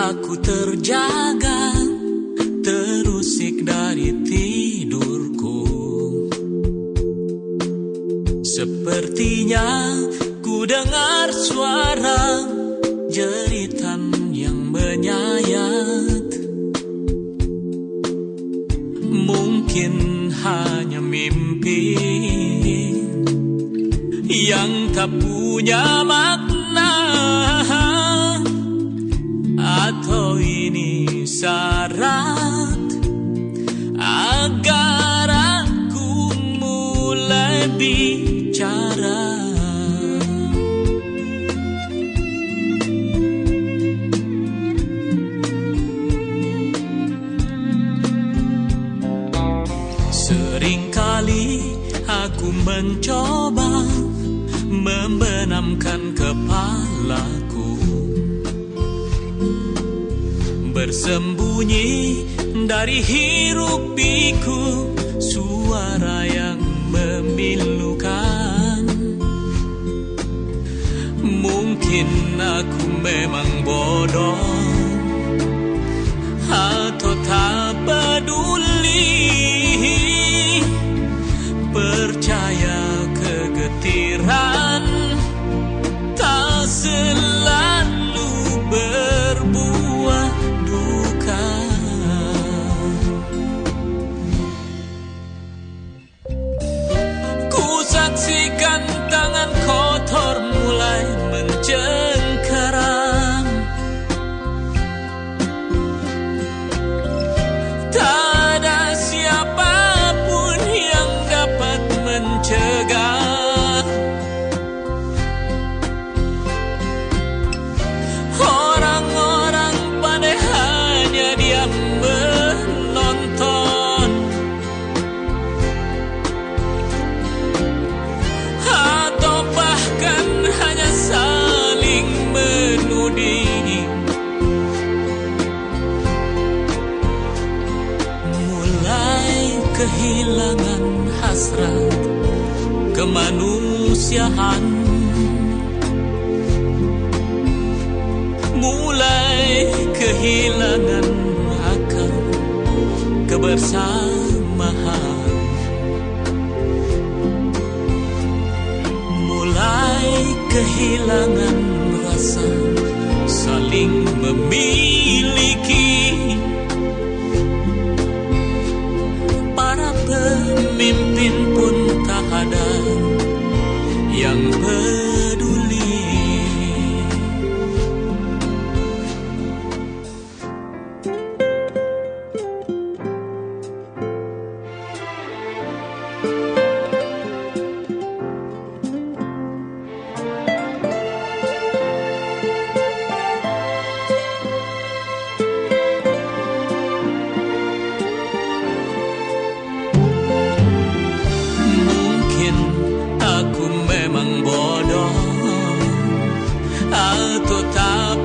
Aku terjaga, terusik dari tidurku. Sepertinya ku dengar suara jeritan yang menyayat. Mungkin hanya mimpi yang tak punya makna, atau ini syarat agar aku mulai bicara. Seringkali aku mencoba membenamkan kepalaku, bersembunyi dari hiruk pikuk suara yang memilukan. Mungkin aku memang bodoh atau tak peduli, percaya kegetiran tak selalu berbuah duka. Ku saksikan tangan kotor mulai mencengkeram. Tak ada siapapun yang dapat mencegah. Orang-orang pandai hanya diam menonton, atau bahkan hanya saling menuding. Mulai kehilangan hasrat kemanusiaan, mulai kehilangan akal kebersamaan, mulai kehilangan rasa saling memiliki. Para pemimpin pun tak ada yang peduli. Mungkin aku memang bodoh atau tak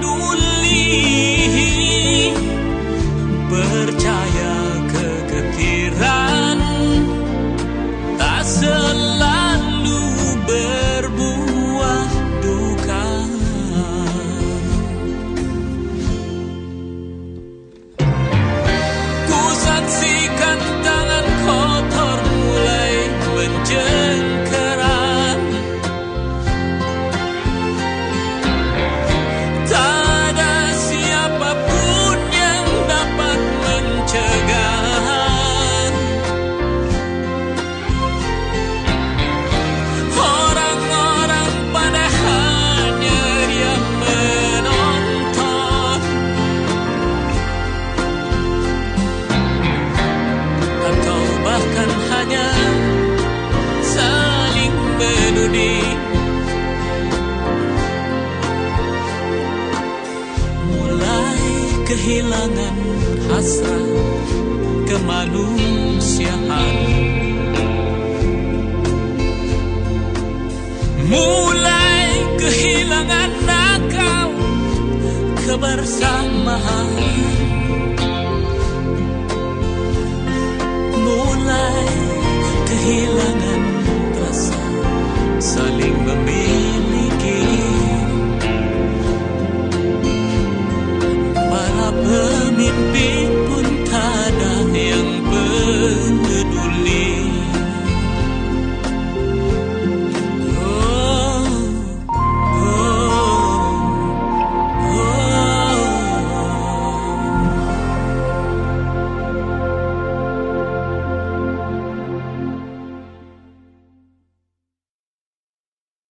peduli, percaya kegetiran tak selalu berbuah duka. Ku saksikan tangan kotor mulai mencengkeram. Tak ada siapapun yang dapat mencegah. Orang-orang pada hanya diam menonton, atau bahkan hanya saling menuding. Mulai kehilangan hasrat kemanusiaan, mulai kehilangan akal kebersamaan, mulai kehilangan rasa saling memiliki. mimpi